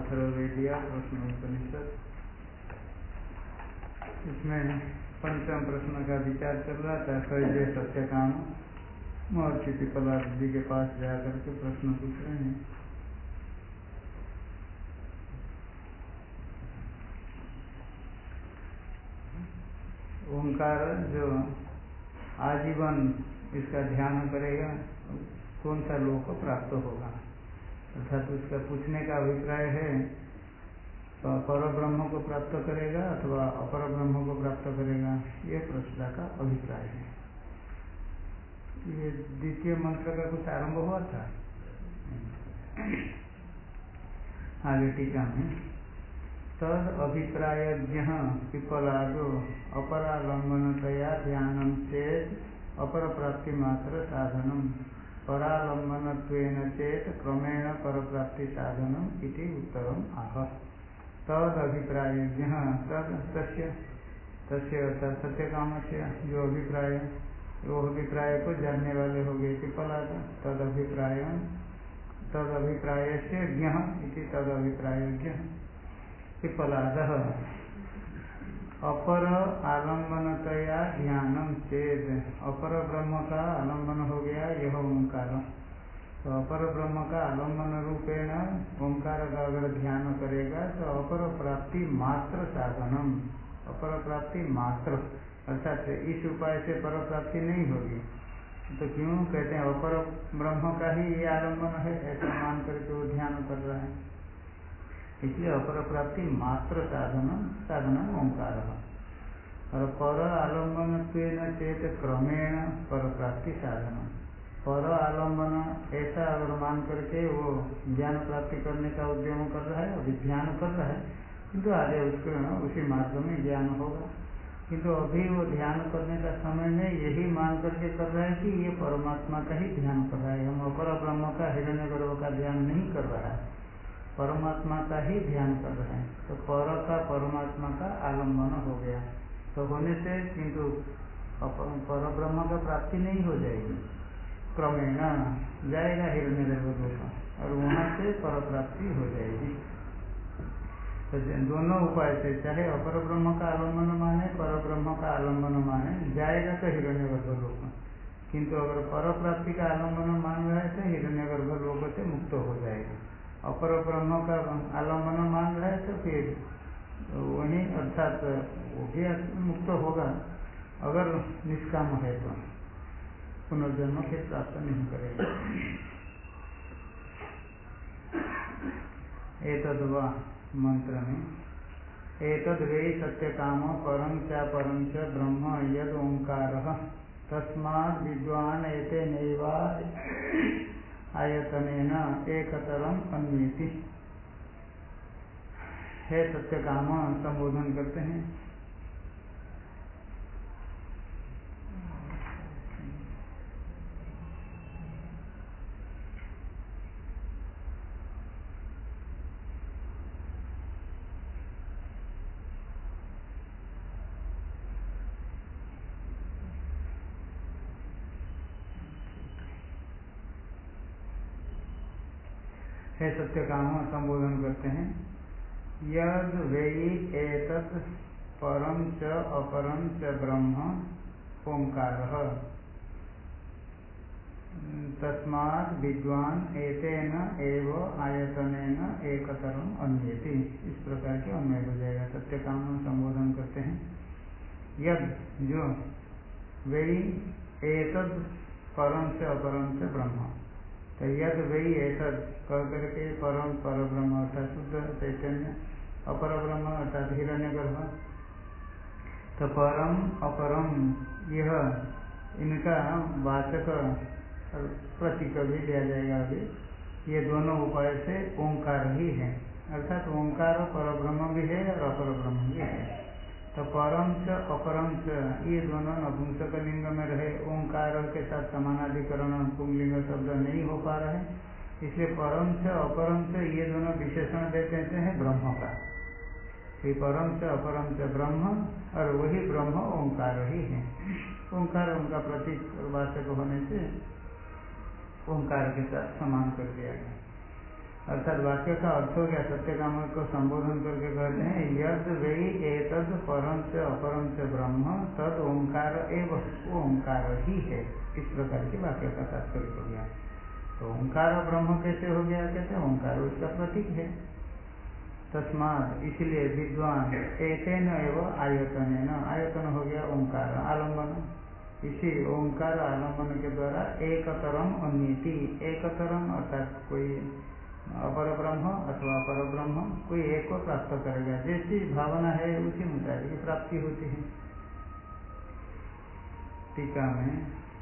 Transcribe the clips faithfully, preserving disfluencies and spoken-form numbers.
अथर्ववेदिया प्रश्नोपनिषद, इसमें पंचम प्रश्न का विचार चल रहा था। कैसे सत्य काम महर्षि पिपलाद जी के पास जाकर के प्रश्न पूछ रहे हैं। ओंकार जो आजीवन इसका ध्यान करेगा कौन सा लोक को प्राप्त होगा, अर्थात उसका पूछने का अभिप्राय है तो पर ब्रह्म को प्राप्त करेगा अथवा अपर ब्रह्म को प्राप्त करेगा, ये प्रश्न का अभिप्राय है। ये द्वितीय मंत्र का कुछ आरंभ हुआ था आगे टीका में, तद अभिप्रायज्ञ पिपलादो अपरालंबनतया ध्यानम चेत अपर प्राप्ति मात्र साधनम परालंबनत्वेन चेत क्रमेण पर प्राप्ति साधनम इति उत्तरम आह। तद अभिप्रायज्ञ तद तस्य तस्य अर्थात सत्य काम से जो अभिप्राय, वो अभिप्राय को जानने वाले हो गए पिपलाद। तद अभिप्राय तद अभिप्राय से ज्ञ इति तद अभिप्रायज्ञ पिपलाद अपर आलम्बनतया ध्यानम चेत, अपर ब्रह्म का आलम्बन हो गया यह ओंकार, तो अपर ब्रह्म का आलम्बन रूपेण ओंकार का अगर ध्यान करेगा तो अपर प्राप्ति मात्र साधनम, अपर प्राप्ति मात्र अर्थात इस उपाय से पर प्राप्ति नहीं होगी। तो क्यों कहते हैं अपर ब्रह्म का ही ये आलम्बन है, ऐसा मान करके वो ध्यान कर रहा है, इसलिए अपर प्राप्ति मात्र साधन साधन ओंकार। और पर आलम्बन चेत क्रमेण पर प्राप्ति साधन, पर आलम्बन ऐसा अगर मान करके वो ज्ञान प्राप्ति करने का उद्यम कर रहा है, अभी ध्यान कर रहा है, किंतु आगे उसके उसी मार्ग में ज्ञान होगा। किंतु अभी वो ध्यान करने का समय में यही मान करके कर रहा है कि ये परमात्मा का ही ध्यान कर रहा है, हम अपर ब्रह्म का हिरण्यगर्भ का ध्यान नहीं कर रहा है, परमात्मा का ही ध्यान कर रहे हैं। तो पर का परमात्मा का आलम्बन हो गया, तो होने से किंतु पर ब्रह्म का प्राप्ति नहीं हो जाएगी, क्रमेण जाएगा हिरण्यगर्भ का और वहाँ से पर प्राप्ति हो जाएगी। तो दोनों उपाय से चाहे अपर ब्रह्म का आलम्बन माने पर ब्रह्म का आलम्बन माने जाएगा तो हिरण्यगर्भ लोक, किंतु अगर पर प्राप्ति का आलम्बन मान रहा है तो हिरण्यगर्भ लोक से मुक्त हो जाएगा। अपर ब्रह्म का आलम्बन मान रहा है तो फिर वही अर्थात वो भी मुक्त होगा, अगर निष्काम है तो पुनर्जन्म फिर प्राप्त नहीं करेगा। एतद् वा मंत्र में एतद् वै सत्य काम परं च परं च ब्रह्म यद ओंकारः तस्माद् विद्वान् एतेनैवा आयतनेन एकतरम अन्वेति। है सत्य काम संबोधन करते हैं। है सत्य काम संबोधन करते हैं। यद वै एतत् परं च अपरं च ब्रह्म ओंकारः तस्मात् विद्वान् एतेन एव आयतनेन एकतरम अन्येति। इस प्रकार के अन्वय हो जाएगा। सत्य काम संबोधन करते हैं। यद जो वै एतत् परं च अपरं च ब्रह्म, तो यद वै एतद कह करके परम पर ब्रह्म अर्थात शुद्ध चैतन्य, अपर ब्रह्म अर्थात हिरण्यगर्भ, तो परम अपरम यह इनका वाचक प्रतीक भी दिया जाएगा। अभी ये दोनों उपाय से ओंकार ही है, अर्थात ओंकार पर ब्रह्म भी है और अपर ब्रह्म भी है। तो परम च अपरम च ये दोनों नपुंसक लिंग में रहे, ओंकार के साथ समानाधिकरण पुंलिंग शब्द नहीं हो पा रहे, इसलिए परम च अपरम च ये दोनों विशेषण देते हैं ब्रह्म का। ये परम च अपरम च ब्रह्म और वही ब्रह्म ओंकार ही है। ओंकार उनका प्रतीक वाचक होने से ओंकार के साथ समान कर दिया गया। अर्थात वाक्य का अर्थ हो गया, सत्यकाम को संबोधन करके कहते हैं यद वही एतद परम से अपरम से ब्रह्म तद ओंकार एवं, वो ओंकार ही है। इस प्रकार के वाक्य का तात्पर्य हो गया। तो ओंकार ब्रह्म कैसे हो गया? कहते हैं ओंकार उसका प्रतीक है। तस्माद इसलिए विद्वान एतेन एवं आयतन, आयतन हो गया ओंकार आलम्बन। इसी ओंकार आलम्बन के द्वारा एकतरम अन्यति, एकतरम अर्थात कोई अपर ब्रह्म अथवा पर ब्रह्म कोई एक को प्राप्त करेगा। जैसी भावना है उसी मुताबिक की प्राप्ति होती है। टीका में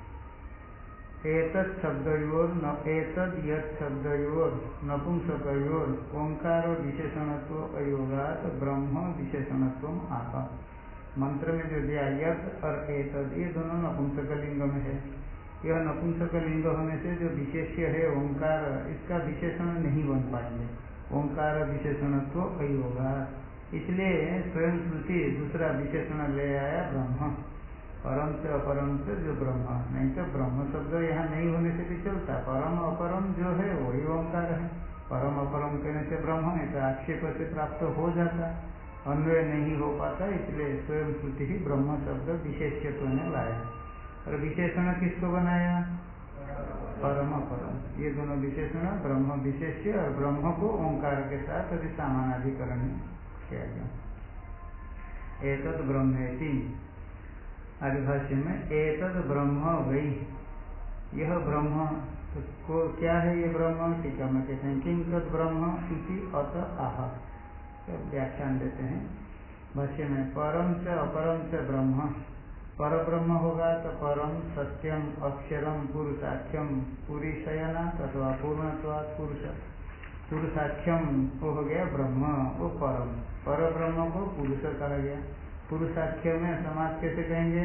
एतत् शब्दयोर न एतद यत् शब्दयोर नपुंसकयोर ओंकार विशेषणत्व अयोगात ब्रह्म विशेषणत्व आह। मंत्र में जो दिया यत् और एतद, ये दोनों नपुंसक लिंग में है। यह नपुंसक लिंग होने से जो विशेष्य है ओंकार, इसका विशेषण नहीं बन पाएंगे। ओंकार विशेषणत्व अयोगात, इसलिए स्वयं श्रुति दूसरा विशेषण ले आया ब्रह्म। परम से अपरम से जो ब्रह्म, नहीं तो ब्रह्म शब्द यहाँ नहीं होने से भी चलता। परम अपरम जो है वही ओंकार है। परम अपरम कहने से ब्रह्म है तो आक्षेप से प्राप्त हो जाता, अन्वय नहीं हो पाता। इसलिए स्वयं श्रुति ही ब्रह्म शब्द विशेष्यत्व ने लाया। और विशेषण किसको बनाया? परम अपरम। ये दोनों विशेषण ब्रह्म विशेष्य और ब्रह्म को ओंकार के साथ अभी सामानाधिकरण किया गया। एतद ब्रह्मेति, आगे भाष्य में एतद ब्रह्म वही, यह ब्रह्म तो को क्या है? ये ब्रह्म टीका में कहते हैं किं तद ब्रह्म इति अत आह। व्याख्यान देते हैं भाष्य में परम से अपरम से ब्रह्म, पर ब्रह्म होगा तो परम सत्यम अक्षरम पुरुषाख्यम पूरी शयना अथवा पूर्णत्वात् पुरुष, पुरुषाख्यम वो हो गया ब्रह्म, वो परम। पर ब्रह्म को पुरुष कहा गया। पुरुषाख्य में समाज कैसे कहेंगे?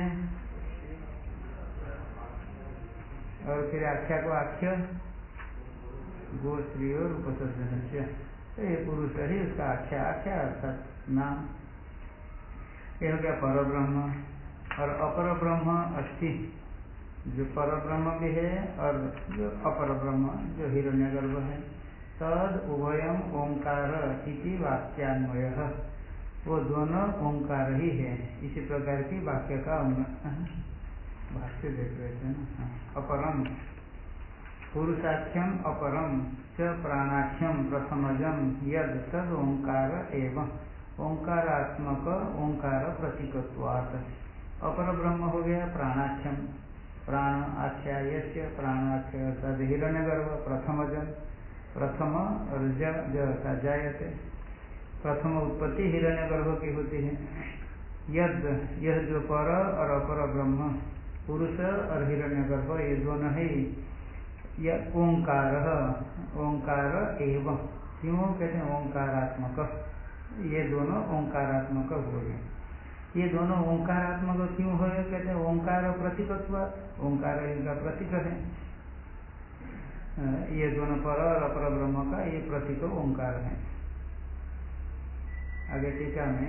और फिर आख्या को आख्य गो स्त्री और उपसर्जन, तो ये पुरुष ही उसका आख्या, आख्या अर्थात नाम। ये हो गया पर ब्रह्म। और अपर ब्रह्म अस्थि, जो पर ब्रह्म भी है और जो अपर ब्रह्म जो हिरण्यगर्भ है। तद उभयम ओंकार इति वाक्यान्वय, वो दोनों ओंकार ही है। इसी प्रकार की वाक्य का भाष्य देख रहे थे ना। अपरम पुरुषाख्यम अपरम च प्राणाख्यम प्रथमजम यद तद ओंकार एवं, ओंकारात्मक ओंकार प्रतीकत्वात्। अपर ब्रह्म हो गया प्राणाख्यम, प्राण आख्या यस्य प्राणाख्य तद हिरण्यगर्भ प्रथमजम, प्रथम और ज जायते, प्रथम उत्पत्ति हिरण्यगर्भ की होती है। यद, यह जो पर और अपर ब्रह्म पुरुष और हिरण्यगर्भ ये दोनों ही यह ओंकार, ओंकार एवं, क्यों कहते हैं ओंकारात्मक, ये दोनों ओंकारात्मक हो गए। ये दोनों ओंकारात्मक क्यों हो? कहते हैं ओंकार प्रतीकत्व, ओंकार इनका प्रतीक है। ये दोनों पर और अपर ब्रह्म का ये प्रतीक ओंकार है। आगे टीका में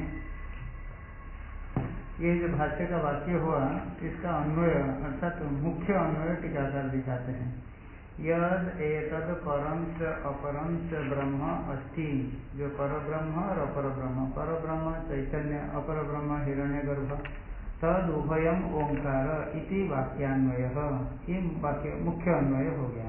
ये जो भाष्य का वाक्य हुआ इसका अन्वय अर्थात तो मुख्य अन्वय टीकाकार दिखाते हैं। यद एतद परम च अपरम च ब्रह्म अस्ति, जो पर ब्रह्म और अपर ब्रह्म, पर ब्रह्म चैतन्य, अपर ब्रह्म हिरण्यगर्भ, तद उभयम ओंकार इति वाक्यान्वय, ये वाक्य मुख्य अन्वय हो गया।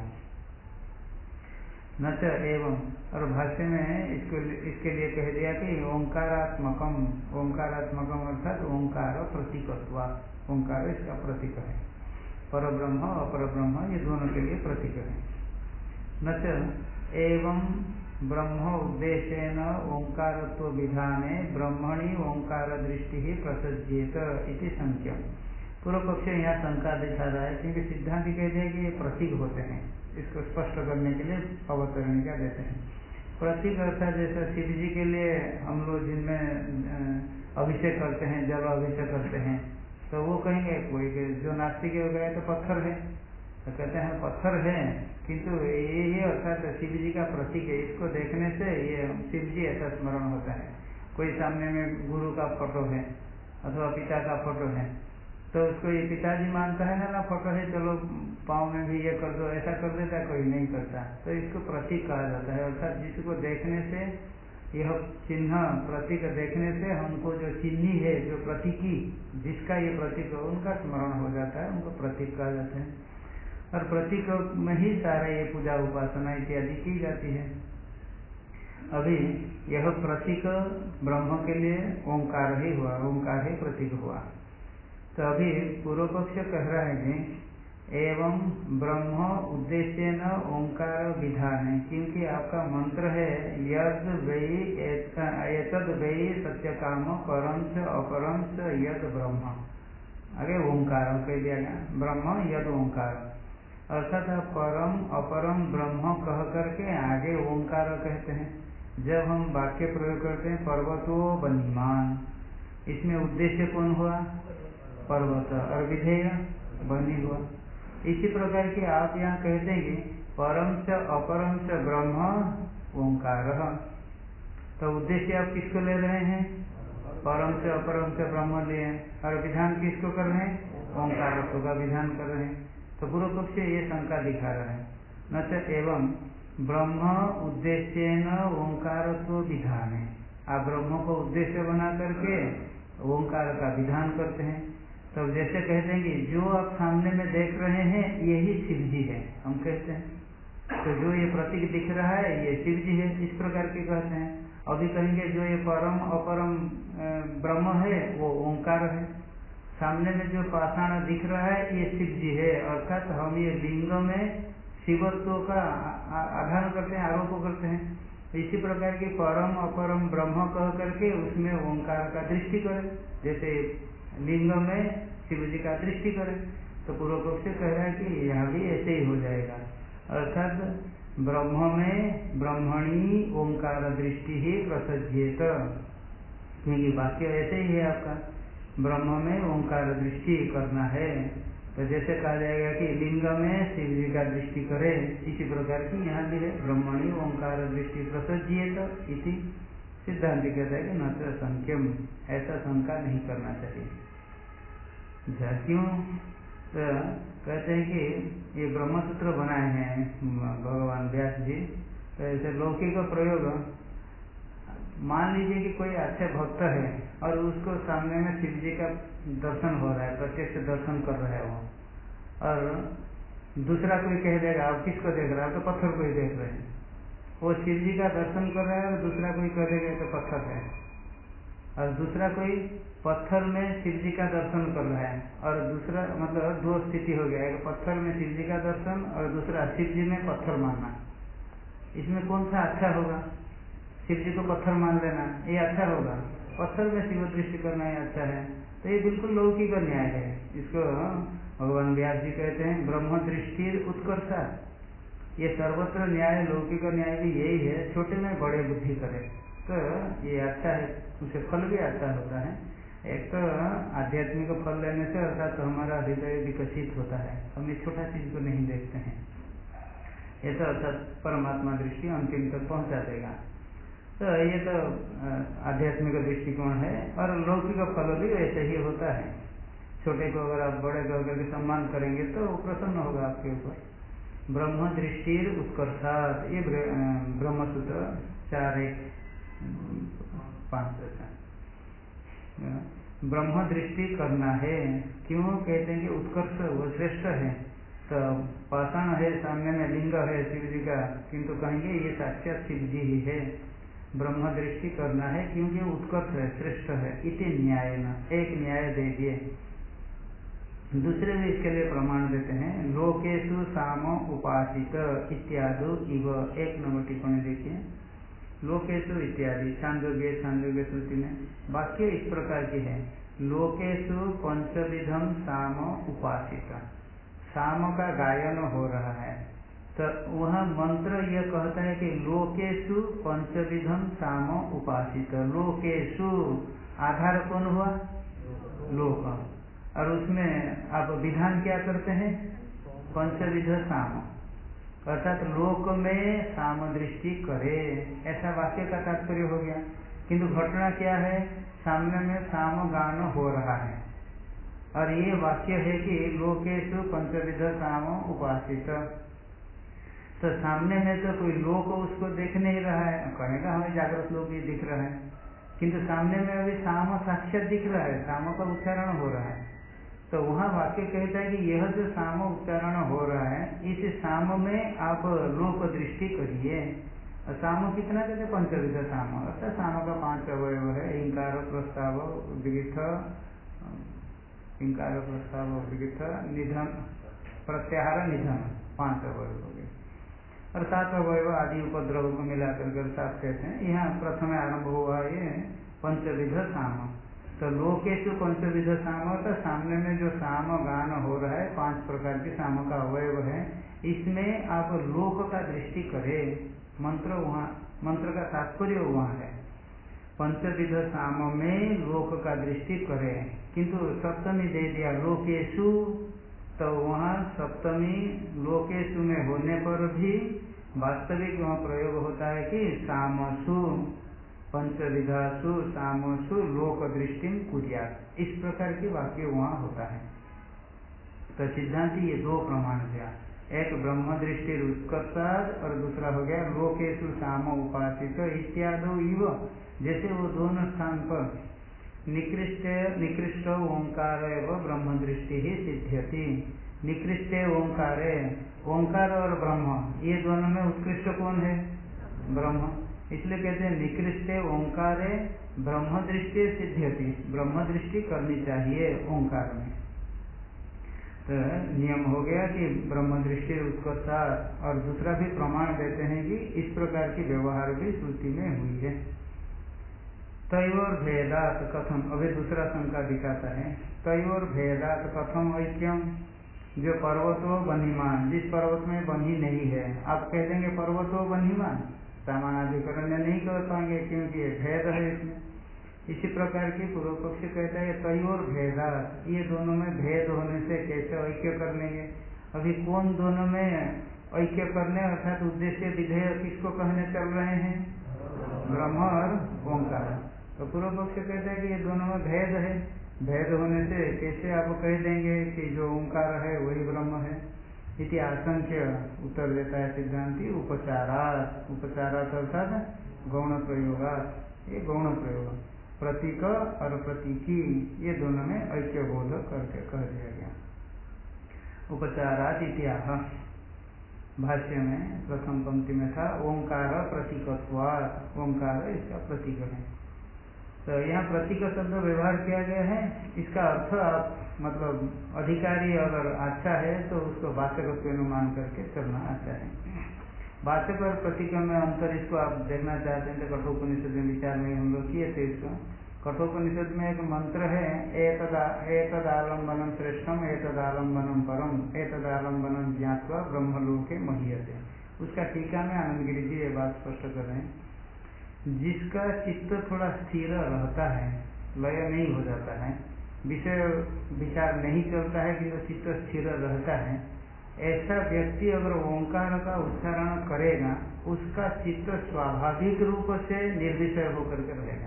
न च एवं, और भाष्य में इसको इसके लिए कह दिया कि ओंकारात्मकम, ओंकारात्मकम अर्थात ओंकार प्रतीकत्वा, ओंकार इसका प्रतीक है। पर ब्रह्म अपर ब्रह्म ये दोनों के लिए प्रतीक है। न च एवं ब्रह्म उद्देश्येन ओंकारत्व विधाने ब्रह्मणि ओंकार दृष्टि ही प्रसज्येत इति संख्यम। पूर्व पक्ष यहाँ शंका दिखा रहा है क्योंकि सिद्धांत कह दिया कि ये प्रतीक होते हैं, इसको स्पष्ट करने के लिए अवतरणिका देते हैं। प्रतीक अर्थात जैसे शिव जी के लिए हम लोग जिनमें अभिषेक करते हैं, जल अभिषेक करते हैं, तो वो कहेंगे कोई जो नास्तिक हो गए तो पत्थर है, तो कहते हैं पत्थर है किंतु ये ये अर्थात शिव जी का प्रतीक है, इसको देखने से ये शिव जी ऐसा स्मरण होता है। कोई सामने में गुरु का फोटो है अथवा पिता का फोटो है तो उसको ये पिताजी मानता है ना, ना फोटो है, चलो पाँव में भी ये कर दो, ऐसा कर देता है, कोई नहीं करता। तो इसको प्रतीक कहा जाता है। अर्थात जिसको देखने से यह चिन्ह प्रतीक देखने से हमको जो चिन्ही है, जो प्रतीकी, जिसका ये प्रतीक है उनका स्मरण हो जाता है, उनको प्रतीक कहा जाता है। और प्रतीक में ही सारा ये पूजा उपासना इत्यादि की जाती है। अभी यह प्रतीक ब्रह्म के लिए ओंकार ही हुआ, ओंकार ही प्रतीक हुआ। तो अभी पूर्व पक्ष कह रहा है कि एवं ब्रह्म उद्देश्य न ओंकार विधान है, क्योंकि आपका मंत्र है यद वही एतद वही सत्य काम परम च अपरम च यद ब्रह्म, आगे ओंकार कह दिया गया, ब्रह्म यद ओंकार, अर्थात परम अपरम ब्रह्म कह करके आगे ओंकार कहते हैं। जब हम वाक्य प्रयोग करते हैं पर्वतो बनीमान, इसमें उद्देश्य कौन हुआ? पर्वत, और विधेय बनी हुआ। इसी प्रकार की आप यहाँ कहते हैं कि परम च अपरम च ब्रह्म ओंकार, तो उद्देश्य आप किसको ले रहे हैं? परम च अपरम च ब्रह्म लिए, और विधान किसको कर रहे हैं? ओंकार का विधान कर रहे हैं। तो पूर्व पक्ष ये शंका दिखा रहा है, न च एवं ब्रह्म उद्देश्य न ओंकार तो विधान है। आप ब्रह्म को उद्देश्य बना करके ओंकार का विधान करते हैं। तो जैसे कहते हैं कि जो आप सामने में देख रहे हैं यही शिव जी है, हम कहते हैं। तो जो ये प्रतीक दिख रहा है ये शिव जी है, इस प्रकार के कहते हैं। अभी कहेंगे जो ये परम अपरम ब्रह्म है वो ओंकार है, सामने में जो पाषाण दिख रहा है ये शिव जी है। अर्थात हम ये लिंग में शिवत्व का आधार करते हैं, आरोप करते हैं। इसी प्रकार की परम अपरम ब्रह्म कह करके उसमें ओंकार का दृष्टि करें, जैसे लिंग में शिव जी का दृष्टि करें। तो पूर्व पक्ष कह रहा है कि यहाँ भी ऐसे ही हो जाएगा, अर्थात ब्रह्म में ब्रह्मणी ओंकार दृष्टि ही प्रसज्येत, क्योंकि वाक्य ऐसे ही है आपका, ब्रह्म में ओंकार दृष्टि करना है। तो जैसे कहा जाएगा कि लिंग में शिव जी का दृष्टि करे, इसी प्रकार की यहाँ भी है, ब्रह्मणी ओंकार दृष्टि प्रसज्येत इति। सिद्धांत कहता है कि न तो संख्यम, ऐसा शंका नहीं करना चाहिए। क्यों? तो कहते हैं कि ये ब्रह्मसूत्र बनाए हैं भगवान व्यास जी, तो ऐसे लौकिक प्रयोग, मान लीजिए कि कोई अच्छे भक्त है और उसको सामने में शिव जी का दर्शन हो रहा है, प्रत्यक्ष दर्शन कर रहा है वो, और दूसरा कोई कह देगा आप किसको देख रहे हैं? आप तो पत्थर को ही देख रहे हैं। वो शिव जी का दर्शन कर रहा है और दूसरा कोई कह देगा तो पत्थर है, और दूसरा कोई पत्थर में शिव जी का दर्शन कर रहा है, और दूसरा मतलब दो स्थिति हो गया, एक पत्थर में शिव जी का दर्शन और दूसरा शिव जी में पत्थर मानना। इसमें कौन सा अच्छा होगा? शिव जी को पत्थर मान लेना ये अच्छा होगा, पत्थर में शिव दृष्टि करना ये अच्छा है। तो ये बिल्कुल लौकिक न्याय है। इसको भगवान व्यास जी कहते हैं ब्रह्म दृष्टि उत्कर्षा। ये सर्वत्र न्याय, लौकिक न्याय भी यही है, छोटे में बड़े बुद्धि करे, तो ये अच्छा है, उसे फल भी अच्छा होता है। एक तो आध्यात्मिक फल लेने से अर्थात तो हमारा हृदय विकसित होता है, हम ये छोटा चीज को नहीं देखते हैं, ये तो अर्थात परमात्मा दृष्टि अंतिम तक पहुंचा देगा। तो ये तो आध्यात्मिक दृष्टिकोण है, और लौकिक फल भी ऐसे ही होता है। छोटे को अगर आप बड़े को अगर सम्मान करेंगे तो वो प्रसन्न होगा आपके ऊपर। ब्रह्म दृष्टि उत्कर्षात, ये ब्रह्मसूत्र चार एक पांच ब्रह्म दृष्टि करना है। क्यों कहते हैं कि उत्कर्ष वो श्रेष्ठ है। तो पाषाण है, सामने में लिंग है शिव जी का, किंतु कहेंगे ये साक्षात शिव जी ही है। ब्रह्म दृष्टि करना है क्योंकि उत्कर्ष है, श्रेष्ठ है। इति न्याय न, एक न्याय दे दिए। दूसरे भी इसके लिए प्रमाण देते हैं, लोकेशु साम उपासित इत्यादि इव। एक नंबर टिप्पणी देखिए, लोकेशु इत्यादि छांदोग्य छांदोग्य श्रुति में वाक्य इस प्रकार की है, लोकेशु पंचविधम साम उपासित। साम का गायन हो रहा है, तो वह मंत्र यह कहता है कि लोकेशु पंचविधम साम उपासित। लोकेशु आधार कौन हुआ? लोक, और उसमें आप विधान क्या करते हैं? पंचविध साम, अर्थात लोक में साम दृष्टि करे, ऐसा वाक्य का तात्पर्य हो गया। किंतु घटना क्या है? सामने में साम गान हो रहा है, और ये वाक्य है कि लोकेशु पंचविध साम उपासित। तो सामने में तो कोई लोक उसको देख नहीं रहा है, कहेगा हमें जागृत लोक ही दिख रहा है, किंतु सामने में अभी साम साक्षात दिख रहा है, साम का उच्चारण हो रहा है। तो वहाँ वाक्य कहता है कि यह जो साम उच्चारण हो रहा है, इस साम में आप लोक दृष्टि करिए। साम कितना कहते? पंचविध साम, अर्थात साम का पांच अवयव है, इंकार प्रस्ताव विगिठ, इंकार प्रस्ताव विगिठ निधन प्रत्याहार निधन, पांच अवयव हो गए, और सात अवयव आदि उपद्रव को मिलाकर कर सात कहते हैं। यहाँ प्रथम आरंभ हुआ ये पंचविध साम। तो लोकेशु पंचविध साम, तो सामने में जो साम गान हो रहा है, पांच प्रकार के साम का अवयव है, इसमें आप लोक का दृष्टि करें। मंत्र वहाँ, मंत्र का तात्पर्य वहाँ है पंचविध साम में लोक का दृष्टि करें, किंतु सप्तमी दे दिया लोकेशु, तो वहाँ सप्तमी लोकेशु में होने पर भी वास्तविक वहाँ प्रयोग होता है कि सामसु पंचविधासु सामसु लोक दृष्टि कुर्यात्, इस प्रकार के वाक्य वहाँ होता है। तो सिद्धांति ये दो प्रमाण दिया, एक ब्रह्म दृष्टि उत्कर्षाद और दूसरा हो गया लोकेशु साम उपासित इत्यादो इव, जैसे वो दोनों स्थान पर निकृष्ट निकृष्ट ओंकार एवं ब्रह्म दृष्टि ही सिद्ध्यति। निकृष्ट ओंकार, ओंकार और ब्रह्म ये दोनों में उत्कृष्ट कौन है? ब्रह्म, इसलिए कहते हैं निकृष्ट ओंकार ब्रह्म दृष्टि सिद्ध्यति, ब्रह्म दृष्टि करनी चाहिए ओंकार में। तो नियम हो गया कि ब्रह्म दृष्टि उत्कर्षा, और दूसरा भी प्रमाण देते हैं कि इस प्रकार की व्यवहार भी श्रुति में हुई है। तयोर भेदात कथम, अभी दूसरा शंका दिखाता है, तयोर भेदात कथम ऐक्यम, जो पर्वतो बन्हीमान, जिस पर्वत में बन्ही नहीं है, आप कह देंगे पर्वतो बन्हीमान, सामानाधिकरण नहीं कर पाएंगे क्योंकि ये भेद है इसमें। इसी प्रकार की पूर्व पक्ष कहता है तयोर भेदात, ये दोनों में भेद होने से कैसे ऐक्य कर लेंगे? अभी कौन दोनों में ऐक्य करने, अर्थात उद्देश्य विधेय किसको कहने चल रहे हैं? ब्रह्म और ओंकार। तो पूर्व पक्ष कहता है कि ये दोनों में भेद है, भेद होने से कैसे आप कह देंगे कि जो ओंकार है वही ब्रह्म है? इति आशंक्य उत्तर देता है सिद्धांति उपचारात, उपचारात अर्थात गौण प्रयोगात, ये गौण प्रयोग, प्रतीक और प्रतीकी ये दोनों में ऐक्य बोध करके कह दिया गया। उपचारात इत्याह, भाष्य में प्रथम पंक्ति में था ओंकार प्रतीकत्वात्, ओंकार इसका प्रतीक है। तो यहाँ प्रतीक शब्द व्यवहार किया गया है, इसका अर्थ आप मतलब अधिकारी अगर अच्छा है तो उसको वाचक अनुमान करके चलना अच्छा है। वाचक और प्रतीक में अंतर इसको आप देखना चाहते हैं तो कठोपनिषद में विचार में हम लोग किए थे इसको। कठोपनिषद में एक मंत्र है एतदालंबनम श्रेष्ठम एतदालंबनम परम एतदालंबनम ज्ञात्वा ब्रह्मलोके महीयते, उसका टीका में आनंद गिरी जी ये बात स्पष्ट कर रहे हैं, जिसका चित्त थोड़ा स्थिर रहता है, लय नहीं हो जाता है, विषय विचार नहीं चलता है किंतु चित्त स्थिर रहता है, ऐसा व्यक्ति अगर ओंकार का उच्चारण करेगा उसका चित्त स्वाभाविक रूप से निर्विषय होकर के रहेगा।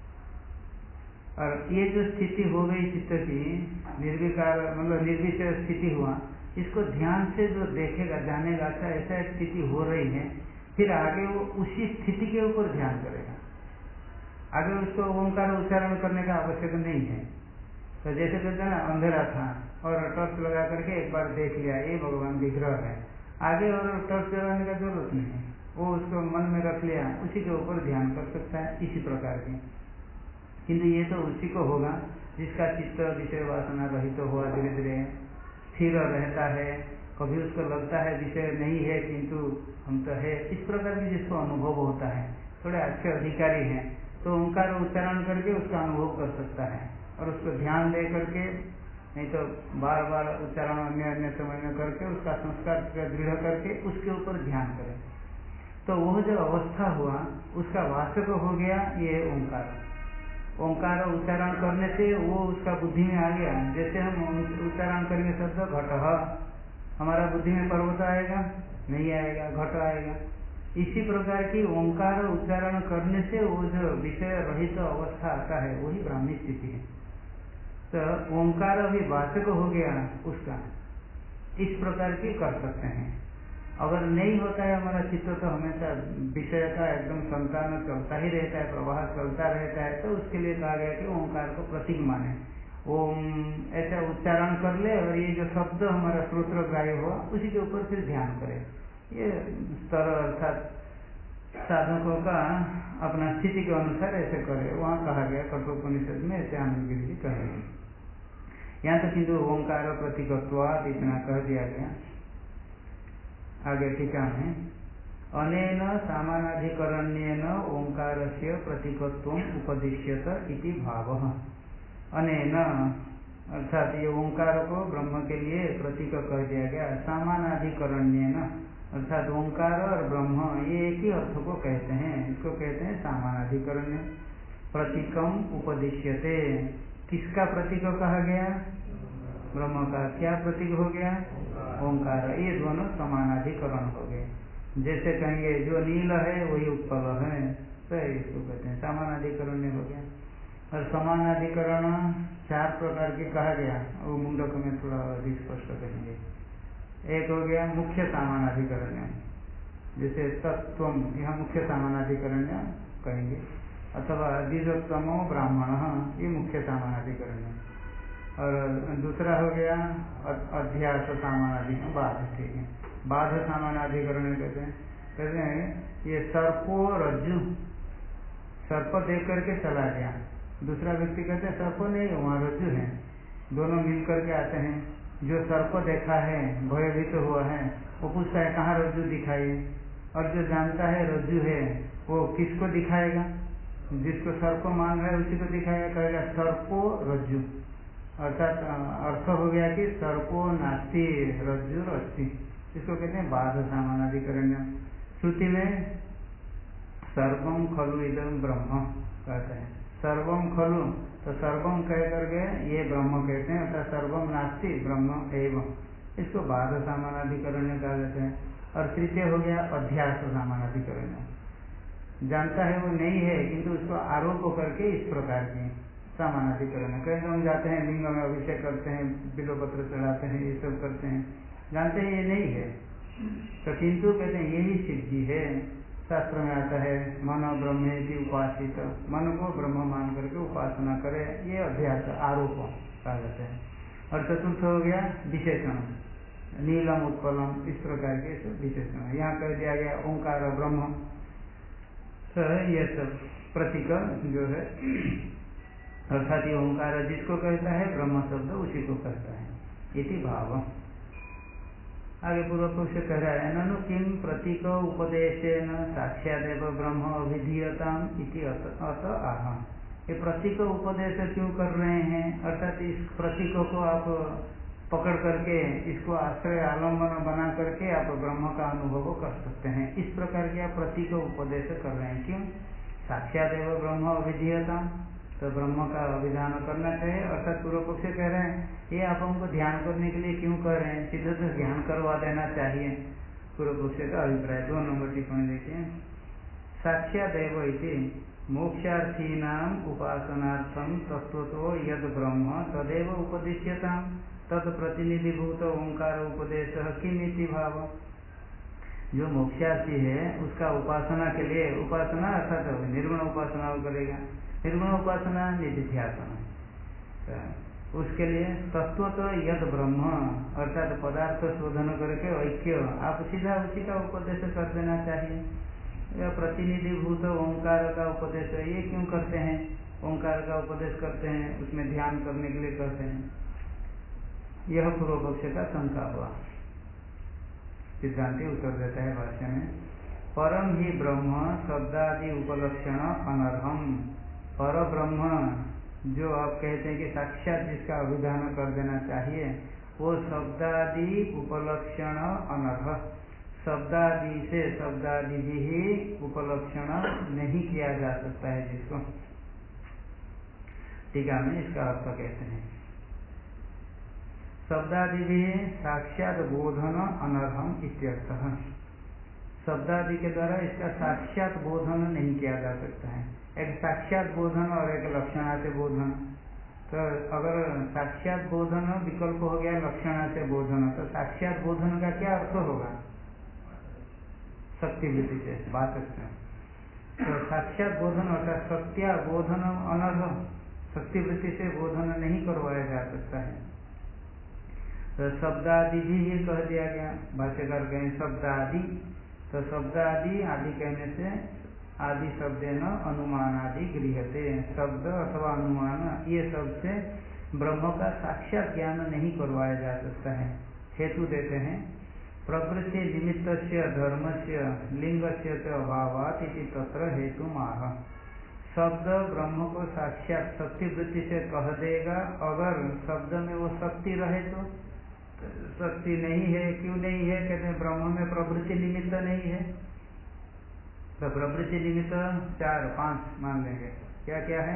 और ये जो स्थिति हो गई चित्त की निर्विकार मतलब निर्विषय स्थिति हुआ, इसको ध्यान से जो देखेगा जानेगा अच्छा ऐसा एक स्थिति हो रही है, फिर आगे वो उसी स्थिति के ऊपर ध्यान करेगा, आगे उसको ओंकार उच्चारण करने का आवश्यक नहीं है। तो जैसे कहते हैं ना अंधेरा था और टॉर्च लगा करके एक बार देख लिया ये भगवान दिख रहा है, आगे और टॉर्च जलाने का जरूरत नहीं है, वो उसको मन में रख लिया, उसी के ऊपर ध्यान कर सकता है इसी प्रकार की। किंतु ये तो उसी को होगा जिसका चित्त विषय वासना रहित तो हुआ, धीरे धीरे स्थिर रहता है, कभी उसको लगता है विषय नहीं है किंतु हम तो है, इस प्रकार की जिसको अनुभव होता है, थोड़े अच्छे अधिकारी हैं तो ओंकार उच्चारण करके उसका अनुभव कर सकता है और उसको ध्यान दे करके, नहीं तो बार बार उच्चारण अन्य अन्य समय में करके उसका संस्कार दृढ़ करके उसके ऊपर ध्यान करें, तो वह जो अवस्था हुआ उसका वाचक हो गया ये ओंकार। ओंकार उच्चारण करने से वो उसका बुद्धि में आ गया, जैसे हम उच्चारण करेंगे शब्द घट, हमारा बुद्धि में पर्वत आएगा नहीं आएगा, घट आएगा। इसी प्रकार की ओंकार उच्चारण करने से वो जो विषय रहित तो अवस्था आता है वही ब्राह्मी स्थिति है। तो ओंकार अभी वाचक हो गया उसका, इस प्रकार की कर सकते हैं। अगर नहीं होता है हमारा चित्त तो हमेशा विषय का एकदम संतान चलता ही रहता है, प्रवाह चलता रहता है, तो उसके लिए कहा गया कि ओंकार को प्रतीक माने, ओम ऐसा उच्चारण कर ले और ये जो शब्द हमारा श्रोत्र ग्राह्य हुआ उसी के ऊपर फिर ध्यान करे। ये स्तर अर्थात साधकों का अपना स्थिति के अनुसार ऐसे करे, वहाँ कहा गया कठोपनिषद में, ऐसे आनंद गिरि जी कहेंगे। यहाँ तो किंतु ओंकार प्रतीकत्वात् इतना कह दिया गया। आगे टीका में अनेन सामानाधिकरण्येन ओंकारस्य प्रतीकत्वम् उपदिश्यत इति भावः। अनेन अर्थात ये ओंकार को ब्रह्म के लिए प्रतीक कह दिया गया। सामानाधिकरण्येन अर्थात ओंकार और ब्रह्म ये एक ही अर्थ को कहते हैं, इसको कहते हैं सामानाधिकरण्य। प्रतीकम उपदिश्यते, किसका प्रतीक कहा गया? ब्रह्म का। क्या प्रतीक हो गया? ओंकार। ये दोनों समानाधिकरण हो गए। जैसे कहेंगे जो नील है वही उत्पल है, तो इसको कहते हैं समानाधिकरण हो गया। और समानाधिकरण चार प्रकार के कहा गया, वो मुंडक में थोड़ा अधिक स्पष्ट कहेंगे। एक हो गया मुख्य सामानाधिकरण, जैसे तत्वम, यहाँ मुख्य सामानाधिकरण कहेंगे, अथवा द्विजोत्तमो ब्राह्मण, ये मुख्य सामानाधिकरण। और दूसरा हो गया अध्यास सामानाधिकरण, बाध, ठीक है, बाध सामानाधिकरण कहते हैं। कहते हैं ये सर्पो रज्जु, सर्प देख करके चला गया, दूसरा व्यक्ति कहते हैं सर्प नहीं वहाँ रज्जु है, दोनों मिल करके आते हैं। जो सर्प देखा है, भयभीत तो हुआ है, वो पूछता है कहाँ रज्जु दिखाई, और जो जानता है रज्जु है वो किसको दिखाएगा? जिसको सर्प मान रहा है उसी को दिखाएगा, कहेगा सर्पो रज्जु। अर्थात अर्थ हो गया कि सर्पो नास्ति रज्जु अस्ति, इसको कहते हैं बाध सामानाधिकरण। श्रुति में सर्वम खलु इदं ब्रह्म कहते हैं, सर्वम खलु, तो सर्वम कह करके ये ब्रह्म कहते हैं, अर्थात सर्वम नास्ति ब्रह्म एवं, इसको बाध सामानाधिकरण कहा जाता है। और तृतीय हो गया अध्यास सामानाधिकरण, जानता है वो नहीं है किंतु उसको आरोप करके इस प्रकार की सामानाधिकरण। कहीं हम जाते हैं लिंग में अभिषेक करते हैं, बिलोपत्र चढ़ाते हैं, ये सब करते हैं, जानते हैं ये नहीं है, तो किंतु कहते हैं यही सिद्धि है। शास्त्र में आता है मन ब्रह्मेति उपासित, मन को ब्रह्म मान करके उपासना करे, ये अध्यास आरोप कहा जाता है। और चतुर्थ हो गया विशेषण, नीलम उत्पलम, इस प्रकार के सब विशेषण यहाँ कह दिया गया। ओंकार ब्रह्म, तो ये सब प्रतीक जो है, अर्थात ये ओंकार जिसको कहता है ब्रह्म शब्द उसी को कहता है, इति भाव। आगे पूर्व पक्ष कह रहा है ननु किम प्रतीक उपदेशेन साक्ष्यादेव ब्रह्म अभिधीयताम इति अत आह। ये प्रतीक उपदेश क्यों कर रहे हैं? अर्थात इस प्रतीक को आप पकड़ करके इसको आश्रय आलम्बन बना करके आप ब्रह्म का अनुभव कर सकते हैं, इस प्रकार के आप प्रतीक उपदेश कर रहे हैं। क्यों? साक्ष्यादेव ब्रह्म अभिधीयताम, तो ब्रह्म का अभिधान करना चाहिए। अर्थात पूर्व पक्ष कह रहे हैं ये आप हमको ध्यान करने के लिए क्यों कर रहे हैं, सीधे तो ध्यान करवा देना चाहिए। पूर्व पक्ष का अभिप्राय दो नंबर टिप्पणी देखिए। साक्ष्यादेव इति मोक्षार्थीनाम उपासनार्थम तत्वतो यद ब्रह्म तदेव उपदिश्यताम तद प्रतिनिधिभूत ओंकार उपदेश किमिति भाव। जो मोक्षार्थी है उसका उपासना के लिए, उपासना अर्थात निर्गुण उपासना करेगा, निर्गुण उपासना निधिध्यासन, उसके लिए तत्व तो यद ब्रह्म अर्थात पदार्थ शोधन करके ऐक्य आप सीधा उसी का उपदेश कर देना चाहिए। या प्रतिनिधिभूत ओंकार का उपदेश ये क्यों करते हैं? ओंकार का उपदेश करते हैं उसमें ध्यान करने के लिए करते हैं, यह पूर्व पक्ष का शंका हुआ। सिद्धांति उत्तर देता है भाष्य में, परम ही ब्रह्म शब्दादि उपलक्षण अनर्हम। पर ब्रह्म जो आप कहते हैं कि साक्षात जिसका अभिधान कर देना चाहिए, वो शब्दादि उपलक्षण अनर्ह, शब्दादि से शब्दादि ही उपलक्षण नहीं किया जा सकता है जिसको। टीका में इसका अर्थ कहते हैं शब्दादि भी साक्षात बोधन अनर्हम इत्यर्थः। शब्दादि के द्वारा इसका साक्षात बोधन नहीं किया जा सकता है। एक साक्षात बोधन और एक लक्षणार्थ बोधन, तो अगर साक्षात बोधन विकल्प हो गया लक्षणा से बोधन, तो साक्षात बोधन का क्या अर्थ होगा? शक्ति वृत्ति से बात है। तो साक्षात बोधन अर्थात सत्या बोधन अनर्ह, शक्ति वृत्ति से बोधन नहीं करवाया जा सकता है। तो शब्द आदि भी ये कह दिया गया, भाष्यकार कहें शब्द आदि, तो शब्द आदि आदि कहने से आदि शब्द न अनुमान आदि गृहते, शब्द अथवा अनुमान ये सबसे ब्रह्म का साक्षात ज्ञान नहीं करवाया जा सकता है। हेतु देते हैं प्रवृत्ति निमित्त से धर्म से लिंग से अभावात इति तत्र हेतु माह। शब्द ब्रह्म को साक्षात शक्ति वृत्ति से कह देगा, अगर शब्द में वो शक्ति रहे तो। शक्ति नहीं है, क्यों नहीं है? कहते हैं ब्रह्म में प्रवृत्ति निमित्त नहीं है। तो प्रवृत्ति निमित्त चार पांच मान लेंगे, क्या क्या है?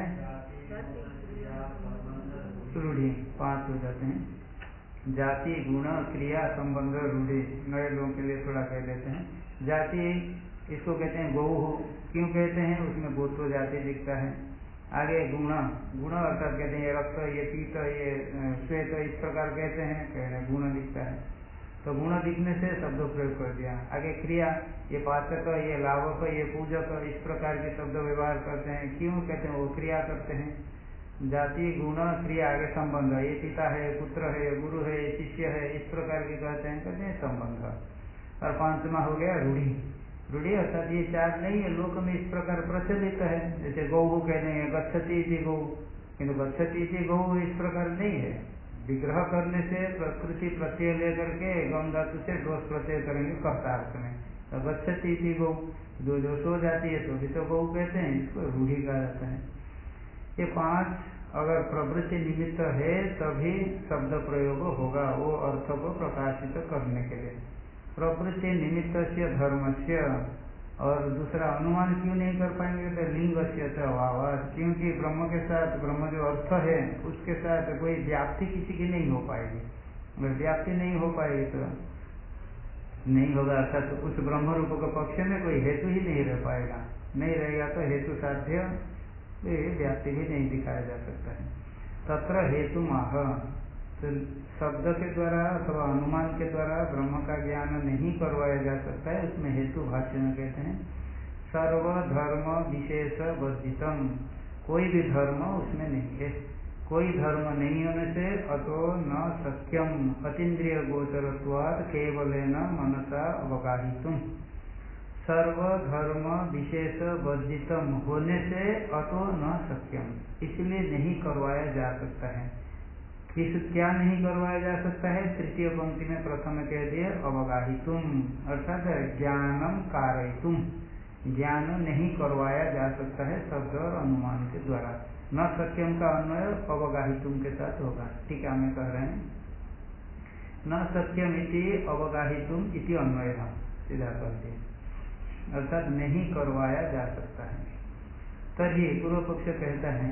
रूढ़ी पांच हो जाते हैं। जाति गुण क्रिया संबंध रूढ़ी, नए लोगों के लिए थोड़ा कह देते हैं। जाति इसको कहते हैं गौ, क्यों कहते हैं? उसमें गोत्व जाति दिखता है। आगे गुण, गुण अर्थात कहते हैं ये रक्त, ये पीत, ये श्वेत, इस प्रकार कहते हैं, कहते हैं गुण दिखता है। तो गुण दिखने से शब्द प्रयोग कर दिया। आगे क्रिया, ये पाचक, ये लाभक, ये पूजक, इस प्रकार के शब्द व्यवहार करते हैं, क्यों कहते हैं? वो क्रिया करते हैं। जाति गुण क्रिया, आगे संबंध, ये पिता है, पुत्र है, गुरु है, शिष्य है, इस प्रकार के कहते हैं, कहते हैं संबंध। और पांचवा हो गया रूढ़ी। रूढ़ी अर्थात ये चार नहीं है, लोक में इस प्रकार प्रचलित है। जैसे गौ कहते हैं गच्छति इति गौ, किन्तु गच्छति इति गौ इस प्रकार नहीं है। विग्रह करने से प्रकृति प्रत्यय लेकर के गम धातु से दोष प्रत्यय करेंगे कर्तार्थ में, तो गच्छति इति गौ, जो जो सो जाती है तो भी तो गौ कहते हैं, इसको रूढ़ी कहा जाता है। ये पांच अगर प्रवृत्ति निमित्त है तभी शब्द प्रयोग होगा, वो अर्थ को प्रकाशित करने के लिए। प्रवृत्ति निमित्त से धर्म से, और दूसरा अनुमान क्यों नहीं कर पाएंगे? तो लिंग से अभाव, क्योंकि ब्रह्म के साथ ब्रह्म जो अर्थ है उसके साथ कोई व्याप्ति किसी की नहीं हो पाएगी। अगर व्याप्ति नहीं हो पाएगी तो नहीं होगा, अर्थात तो उस ब्रह्म रूप के पक्ष में कोई हेतु ही नहीं रह पाएगा। नहीं रहेगा तो हेतु साध्य व्याप्ति भी नहीं दिखाया जा सकता है। तत्र हेतु माह, तो शब्द के द्वारा अथवा अनुमान के द्वारा ब्रह्म का ज्ञान नहीं करवाया जा सकता है, उसमें हेतु भाष्य में कहते हैं सर्वधर्म विशेष वर्जितम, कोई भी धर्म उसमें नहीं है। कोई धर्म नहीं होने से अतो न सत्यम अतीन्द्रिय गोचरत्वात् केवलेन मनसा अवगाहितुम, सर्वधर्म विशेष वर्जितम होने से अतो न सत्यम, इसलिए नहीं करवाया जा सकता है। किस क्या नहीं करवाया जा सकता है? तृतीय पंक्ति में प्रथम कह दिए अवगाहितुम, अर्थात ज्ञानम कारयितुम, ज्ञान नहीं करवाया जा सकता है शब्द और अनुमान के द्वारा। न सत्यम का अन्वय अवगाहितुम के साथ होगा। टीका में कह रहे हैं न सत्यम इति अवगाहितुम इति अन्वय, सीधा कर दिए, अर्थात नहीं करवाया जा सकता है। तभी पूर्व पक्ष कहता है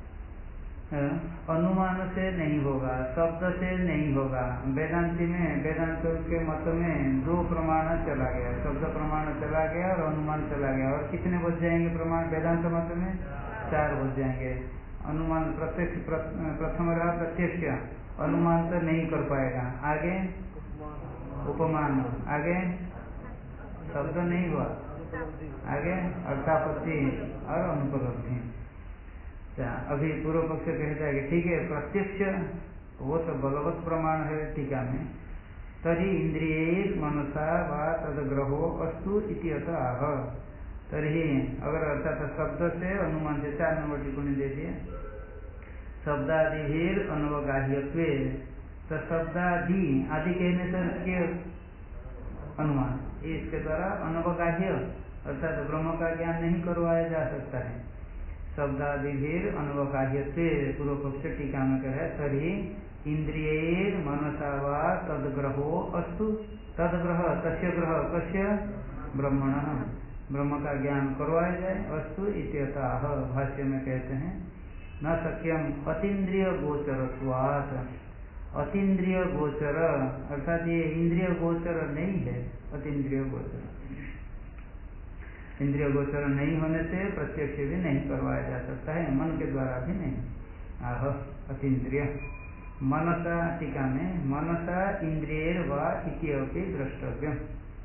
अनुमान से नहीं होगा, शब्द से नहीं होगा। वेदांति में वेदांत के मत में दो प्रमाण चला गया, शब्द प्रमाण चला गया और अनुमान चला गया, और कितने बच जाएंगे प्रमाण? वेदांत मत में चार बच जाएंगे। अनुमान प्रत्यक्ष, प्रथम रहा प्रत्यक्ष, अनुमान तो नहीं कर पाएगा। आगे उपमान, आगे शब्द नहीं हुआ, आगे अर्थापत्ति और अनुपलब्धि। अभी पूर्व पक्ष कहता है कि ठीक है प्रत्यक्ष वो तो बलवत् प्रमाण है। टीका में तरी इंद्रिय मनसा वा तदग्रहो अस्तु इति अतः, तरी अगर अर्थात शब्द से अनुमान से, चार नंबर टिप्पणी दे दिए, शब्दादि अनवगाह्यत्वे, तो शब्दादि आदि कहने से अनुमान, इसके द्वारा अनवगाह्य अर्थात ब्रह्म का ज्ञान नहीं करवाया जा सकता है। शब्दादि अनवगाह्यत्वे, पूर्व पक्ष टीका में कह है तरी इंद्रिय मनसा वा तदग्रहो अस्तु, तदग्रह तस्य ग्रह कस्य ब्रह्मण, ब्रह्म का ज्ञान करवाया जाए। अस्तु इत्यतः भाष्य में कहते हैं न सत्यम अतीन्द्रिय गोचरत्वात्, अतीन्द्रिय गोचर अर्थात ये इंद्रिय गोचर नहीं है। अतीन्द्रिय गोचर, इंद्रिय गोचर नहीं होने से प्रत्यक्ष भी नहीं करवाया जा सकता है, मन के द्वारा भी नहीं। आह अतीन्द्रिय मनसा टीका में मनसा इंद्रियर व इति द्रष्टव्य।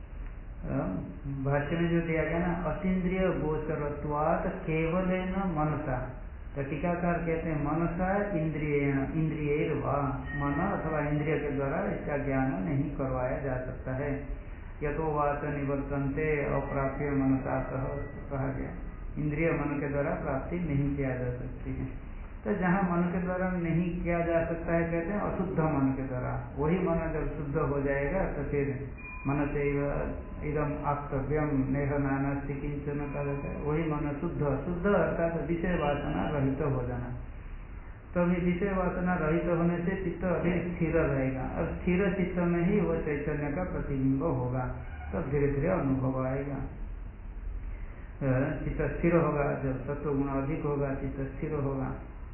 भाष्य में जो दिया गया ना अतीन्द्रिय गोचरत्वात् केवल न मनसा, तो टीकाकार कहते हैं मनसा इंद्रिय इंद्रियर व मन अथवा इंद्रिय के द्वारा इसका ज्ञान नहीं करवाया जा सकता है। यतो वाच निवर्तन्ते अप्राप्य मनसा सह कहा गया, इंद्रिय मन के द्वारा प्राप्ति नहीं किया जा सकती है। तो जहाँ मन के द्वारा नहीं किया जा सकता है कहते हैं अशुद्ध मन के द्वारा, वही मन जब शुद्ध हो जाएगा तो फिर मन से इदम आप्तव्यम नेह नाना किंचन का रहता है, वही मन शुद्ध शुद्ध अर्थात विषय वासना रहित हो जाना। तो अभी विषय वासना रहित होने से चित्त अभी स्थिर रहेगा और स्थिर चित्त में ही वो चैतन्य का प्रतिबिंब होगा, तब तो धीरे धीरे अनुभव आएगा। चित्त स्थिर होगा, जब सत्व गुण अधिक होगा चित्त स्थिर होगा।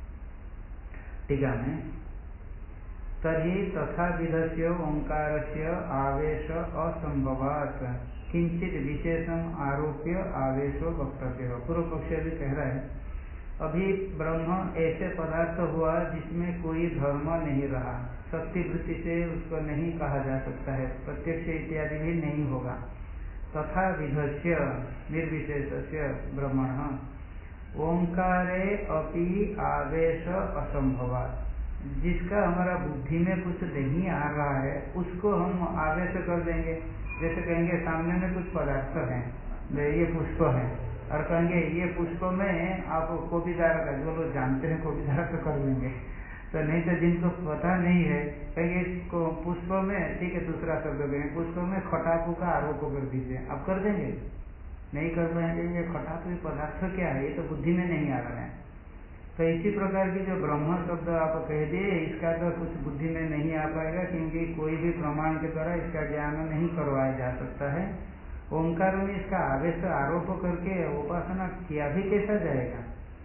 टीका में तर्हि तथा विधस्य ओंकारस्य आवेश असंभवात् किंचित विशेषम आरोप्य आवेशो वक्तव्य। पूर्व पक्ष भी कह रहा है अभी ब्रह्म ऐसे पदार्थ हुआ जिसमें कोई धर्म नहीं रहा, शक्ति वृत्ति से उसको नहीं कहा जा सकता है, प्रत्यक्ष इत्यादि भी नहीं होगा। तथा विधस्य निर्विशेषस्य ब्रह्मण ओंकारे अपि आवेश असंभवात्, जिसका हमारा बुद्धि में कुछ नहीं आ रहा है उसको हम आवेश कर देंगे। जैसे कहेंगे सामने में कुछ पदार्थ है, ये पुष्प है, और कहेंगे ये पुष्प में आप कोबीदार का, जो लोग जानते हैं कोबीदार का कर लेंगे, तो नहीं तो जिनको पता नहीं है कहेंगे इसको पुष्प में, ठीक है दूसरा शब्द देंगे पुष्प में खटापू का आरोप कर दीजिए, आप कर देंगे? नहीं कर पाएंगे। ये खटापू पदार्थ क्या है, ये तो बुद्धि में नहीं आ रहा है। तो इसी प्रकार की जो ब्रह्म शब्द आप कह दिए, इसका तो कुछ बुद्धि में नहीं आ पाएगा, क्योंकि कोई भी प्रमाण के द्वारा इसका ज्ञान नहीं करवाया जा सकता है। ओंकार में इसका आवेश आरोप करके उपासना किया भी कैसा जाएगा?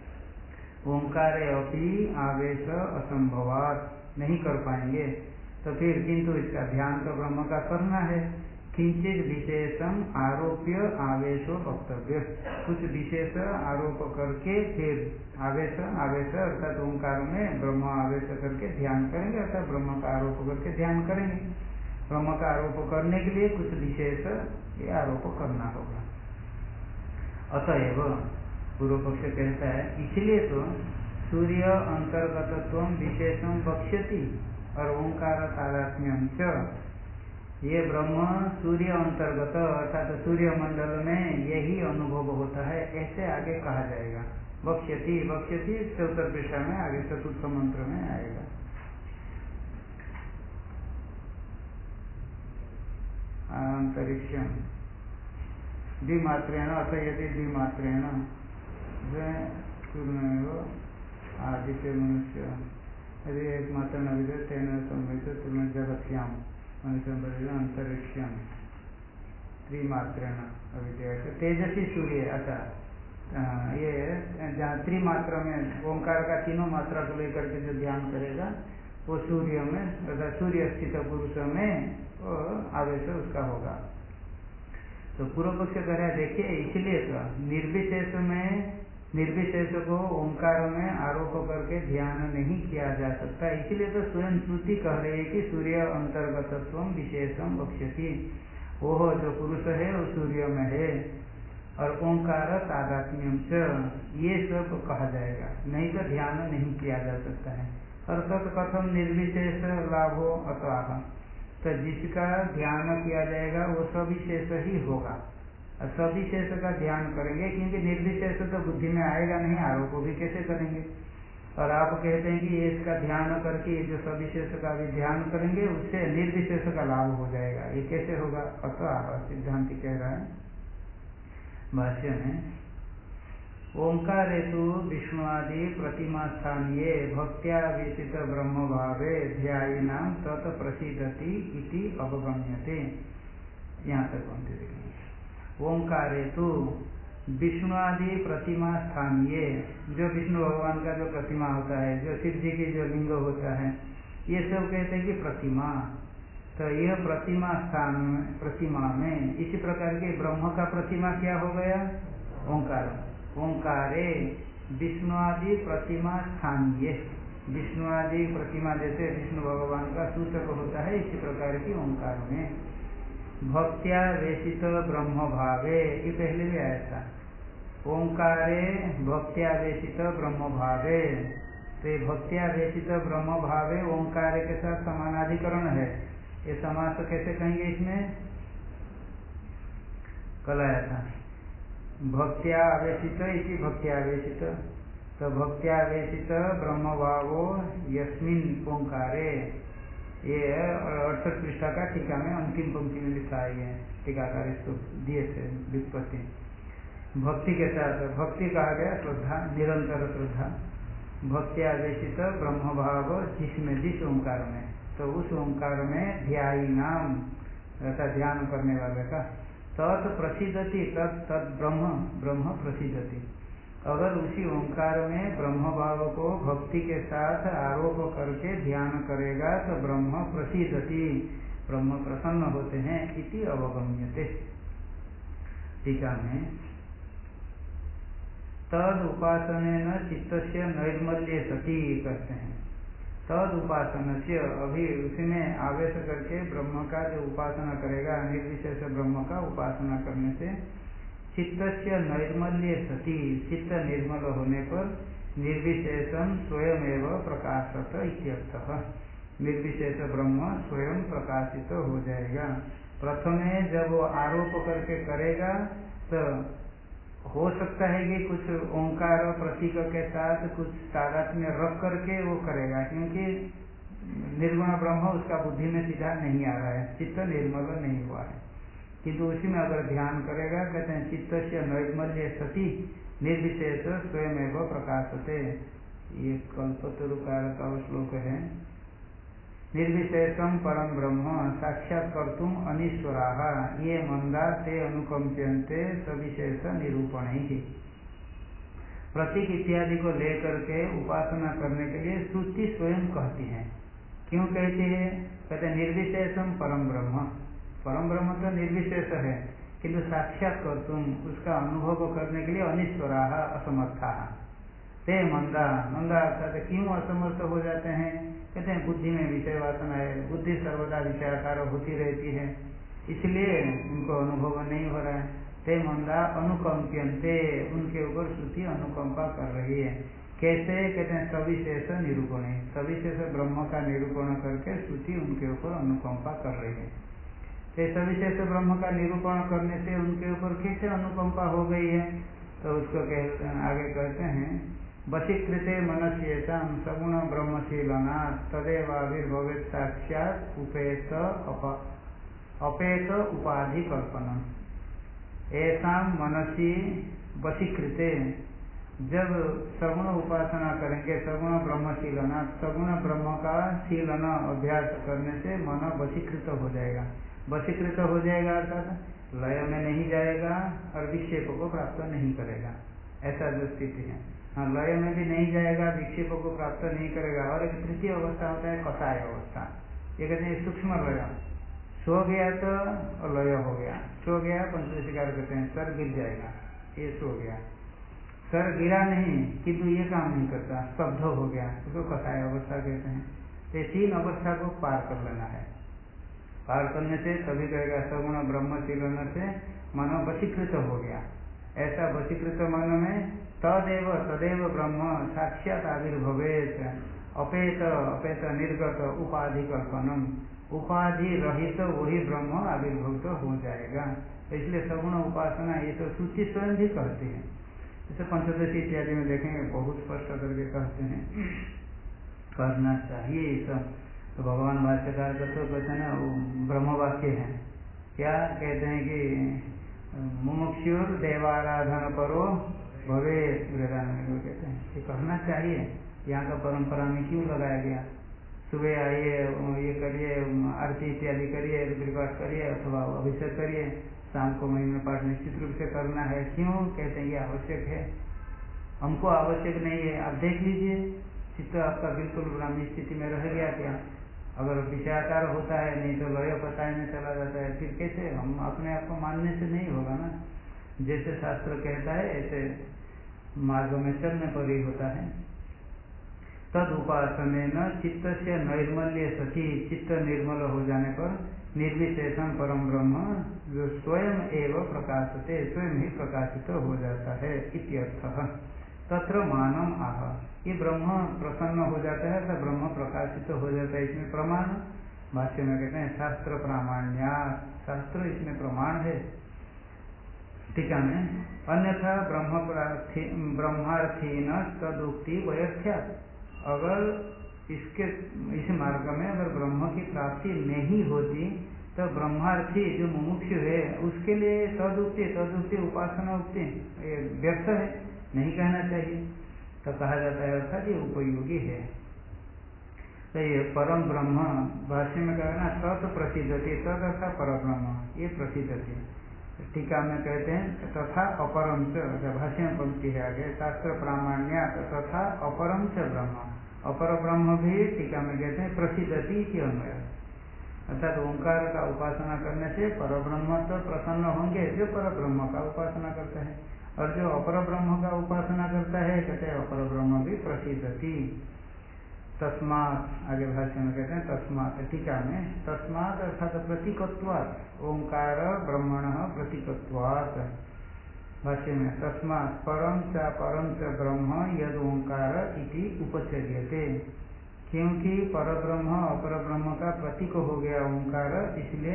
ओंकार अपि आवेश असंभवात, नहीं कर पाएंगे। तो फिर किंतु इसका ध्यान तो ब्रह्म का करना है। किंचित विशेषम आरोप्य आवेशो वक्तव्य, कुछ विशेष आरोप करके फिर आवेश आवेश अर्थात ओंकार में ब्रह्म आवेश करके ध्यान करेंगे, अर्थात ब्रह्म का आरोप करके ध्यान करेंगे। ब्रह्म का आरोप करने के लिए कुछ विशेष ये आरोप करना होगा। अतएव पूर्व पक्ष कहता है इसलिए तो सूर्य अंतर्गतत्व विशेषम वक्ष्यति और ओंकार तादात्म्यम च, ये ब्रह्म सूर्य अंतर्गत अर्थात तो सूर्य मंडल में यही अनुभव होता है, ऐसे आगे कहा जाएगा। वक्ष्यति वक्ष्यति चौथर पृष्ठा में आगे चतुर्थ मंत्र में आएगा। अंतरिक्षम द्विमात्रेण अथ यदि द्विमात्रेण आदित्य मनुष्य यदि एक मात्र न विदे तेन संवित तुम जगत्याम मनुष्य अंतरिक्षम त्रिमात्रेण अविद्या तेजसी सूर्य। अच्छा ये जहाँ त्रिमात्रा में ओंकार का तीनों मात्रा को लेकर के जो ध्यान करेगा वो सूर्य में अर्थात सूर्य स्थित पुरुष में वो आवेश उसका होगा। तो पूर्व पक्ष कह रहा है देखिए इसलिए तो निर्विशेष में निर्विशेष को ओंकार में आरोप करके ध्यान नहीं किया जा सकता, इसीलिए तो स्वयं श्रुति कह रही है कि सूर्य अंतर्गतत्व विशेषम वक्ष्यति, वो जो पुरुष है वो सूर्य में है और ओंकार तादात्म्यम च, ये सब कहा जाएगा, नहीं तो ध्यान नहीं किया जा सकता है। और तत् कथम निर्विशेष लाभो अतः, तो जिसका ध्यान किया जाएगा वो सविशेष ही होगा, और सविशेष का ध्यान करेंगे क्योंकि निर्विशेष तो बुद्धि में आएगा नहीं, आरोप भी कैसे करेंगे। और आप कहते हैं कि इसका ध्यान करके जो सविशेष का भी ध्यान करेंगे उससे निर्विशेष का लाभ हो जाएगा, ये कैसे होगा? अतः सिद्धांति कह रहा है भाष्य में ओंकार हेतु विष्णुआदि प्रतिमा स्थानीय भक्त्या विशित ब्रह्म भावे ध्यायिना तत् प्रसिद्धति इति अवगम्यते। यहाँ तक हम देखेंगे। ओंकार हेतु विष्णुआदि प्रतिमा स्थानीय, जो विष्णु भगवान का जो प्रतिमा होता है, जो शिव जी की जो लिंग होता है, ये सब कहते हैं कि प्रतिमा। तो यह प्रतिमा स्थान प्रतिमा में इसी प्रकार के ब्रह्म का प्रतिमा क्या हो गया? ओंकार। ओंकारे विष्णुआदि प्रतिमा स्थानीय, विष्णु आदि प्रतिमा जैसे विष्णु भगवान का सूचक होता है, इसी प्रकार की ओंकार में भक्त्या वेशित ब्रह्म भावे, ये पहले भी आया था। ओंकारे भक्त्या वेशित ब्रह्म भावे, तो भक्त्या वेशित ब्रह्म भावे ओंकार के साथ समानाधिकरण है। ये समास कैसे कहेंगे इसमें? कल आया था भक्त्या आवेशित इति भक्त्या आवेशित, तो भक्त्या आवेशित ब्रह्म भावो यस्मिन ओंकारे, ये अड़सठ पृष्ठा का टीका में अंतिम पंक्ति में लिखा है, टीकाकार इसको दिए थे व्युत्पत्ति। भक्ति के साथ भक्ति कहा गया श्रद्धा, निरंतर श्रद्धा। भक्ति आवेशित ब्रह्म भाव जिसमें जिस ओंकार में, तो उस ओंकार में ध्यायी नाम ऐसा ध्यान करने वाले का तत् प्रसिद्धति, तत् तत् ब्रह्म ब्रह्म प्रसिद्धति। अगर उसी ओंकार में ब्रह्म भाव को भक्ति के साथ आरोप करके ध्यान करेगा तो ब्रह्म प्रसिद्धति, ब्रह्म प्रसन्न होते हैं, इति अवगम्यते। टीका में तद उपासनेन चित्तस्य नैर्मल्ये सति कहते हैं। तद उपासना से, अभी उसी में आवेश करके ब्रह्म का जो उपासना करेगा, निर्विशेष ब्रह्म का उपासना करने से चित्तस्य नैर्मल्ये सति, चित्त निर्मल होने पर निर्विशेषम स्वयं एवं प्रकाशत इत्यर्थः, निर्विशेष ब्रह्म स्वयं प्रकाशित हो जाएगा। प्रथमे जब वो आरोप करके करेगा तो हो सकता है कि कुछ ओंकार प्रतीक के साथ कुछ तादात में रख करके वो करेगा, क्योंकि निर्गुण ब्रह्म उसका बुद्धि में सीधा नहीं आ रहा है, चित्त निर्मल नहीं हुआ है। किंतु उसी में अगर ध्यान करेगा, कहते हैं चित्त से नैर्मल्य सती निर्विशेष स्वयं एवं प्रकाशते। ये कल्पतरुकार का श्लोक है। निर्विशेषम परम ब्रह्म साक्षात्कर्तुम अनीश्वराः ये मंदा ते अनुकंप्यन्ते सविशेष निरूपण ही। प्रतीक इत्यादि को लेकर के उपासना करने के लिए श्रुति स्वयं कहती है। क्यों कहती है? कहते हैं निर्विशेषम परम ब्रह्म, परम ब्रह्म तो निर्विशेष है, किंतु साक्षात्कर्तुम उसका अनुभव करने के लिए अनीश्वराः असमर्थाः ते मंदा, मंदा अर्थात क्यों असमर्थ हो जाते हैं? कहते हैं बुद्धि में विषय वासना है, बुद्धि सर्वदा विषयाकार होती रहती है, इसलिए उनको अनुभव नहीं हो रहा है। ते मंदा अनुकंप्यन्ते, उनके ऊपर श्रुति अनुकंपा कर रही है। कैसे? कहते हैं सविशेष निरूपण, सविशेष ब्रह्म का निरूपण करके श्रुति उनके ऊपर अनुकंपा कर रही है। तो सविशेष ब्रह्म का निरूपण करने से उनके ऊपर कैसे अनुकंपा हो गई है? तो उसको कहते हैं, आगे कहते हैं वशीकृते मनस्येषां सगुण ब्रह्मशीलनात् तदेवाविर्भवेत् साक्षात् उपेत अप अपेत उपाधि कल्पनम्। ऐसा मनसी वशीकृते, जब सगुण उपासना करेंगे, सगुण ब्रह्मशीलना, सगुण ब्रह्म का शीलन अभ्यास करने से मन वशीकृत हो जाएगा। वशीकृत हो जाएगा अर्थात लय में नहीं जाएगा और विक्षेप को प्राप्त नहीं करेगा, ऐसा जो स्थिति है। हाँ, लय में भी नहीं जाएगा, विक्षेप को प्राप्त नहीं करेगा। और एक तृतीय अवस्था होता है कषाय अवस्था, ये कहते हैं सूक्ष्म लय। सो गया तो लय हो गया, सो गया पंचदशिकार कहते हैं सर गिर जाएगा, ये सो गया, सर गिरा नहीं किंतु ये काम नहीं करता, स्तब्ध हो गया, उसको कषाय अवस्था कहते हैं। तो तीन अवस्था को पार कर लेना है। पार करने से तभी कहेगा सगुण ब्रह्मशीलन से मन वशीकृत हो गया। ऐसा वशीकृत मन में तदेव तदेव ब्रह्म साक्षात आविर्भवेत् अपेत अपेत निर्गत उपाधि कल्पनम, उपाधि रहित तो वही ब्रह्म आविर्भूत हो जाएगा। तो इसलिए सगुण उपासना ये तो श्रुति स्वयं भी कहती है। जैसे पंचदशी इत्यादि में देखेंगे बहुत स्पष्ट करके कहते हैं करना चाहिए ये सब। तो भगवान भाष्यकार का तो कहते हैं ना, वो ब्रह्म वाक्य है। क्या कहते हैं कि मुमुक्षुर देवाराधन करो भवे वृदान, कहते हैं ये कहना चाहिए। यहाँ का परंपरा में क्यों लगाया गया? सुबह आइए, ये करिए, आरती इत्यादि करिए, रुद्रपाठ करिए अथवा अभिषेक करिए, शाम को महीने में पाठ निश्चित रूप से करना है। क्यों कहते हैं ये आवश्यक है? हमको आवश्यक नहीं है। आप देख लीजिए चित्त आपका बिल्कुल ब्राह्मी स्थिति में रह गया क्या? अगर विषयाकार होता है, नहीं तो लय पताय में चला जाता है, फिर कैसे? हम अपने आप को मानने से नहीं होगा ना। जैसे शास्त्र कहता है ऐसे मार्ग में चलने पर ही होता है। तद उपासनेन चित्त से नैर्मल्य सखी, चित्त निर्मल हो जाने पर निर्विशेषण परम ब्रह्म जो स्वयं एवं प्रकाशते, स्वयं ही प्रकाशित हो जाता है इत्यर्थः। तत्र मानम आह, ये ब्रह्म प्रसन्न हो जाता है तो ब्रह्म प्रकाशित हो जाता है, इसमें प्रमाण भाष्य में कहते हैं शास्त्र प्रामाण्या, शास्त्र इसमें प्रमाण है। टीका में अन्यथा ब्रह्म ब्रह्मार्थीन तदुक्ति व्यर्थ्या, अगर इसके इस मार्ग में अगर ब्रह्म की प्राप्ति नहीं होती तो ब्रह्मार्थी जो मुमुक्षु है उसके लिए तदुक्ति तदुक्ति उपासना उक्ति व्यर्थ है, नहीं कहना चाहिए। तो कहा जाता है अर्थात ये उपयोगी है। तो ये परम ब्रह्म भाष्य में कहा ना तत् प्रसिद्धति, तद अर्थात पर ब्रह्म ये प्रसिद्धति। टीका में कहते हैं तथा अपरम च, भाष्य में पंक्ति है आगे, शास्त्र प्रामाण्य तथा अपरम च ब्रह्म, अपर ब्रह्म भी टीका में कहते हैं प्रसिद्धति की अन्वय, अर्थात ओंकार का उपासना करने से पर ब्रह्म तो प्रसन्न होंगे जो पर ब्रह्म का उपासना करता है, और जो अपर ब्रह्म का उपासना करता है कहते हैं अपर ब्रह्म भी प्रसिद्धति। तस्मात् आगे भाष्य में कहते हैं तस्मात्, टीका में तस्मात् अर्थात प्रतीकत्वात्, ओंकार ब्रह्मणः प्रतीकत्वात्, भाष्य में तस्मात् परम च परम च ब्रह्म यद ओंकार इति उपचर्यते, क्योंकि पर ब्रह्म अपर ब्रह्म का प्रतीक हो गया ओंकार, इसलिए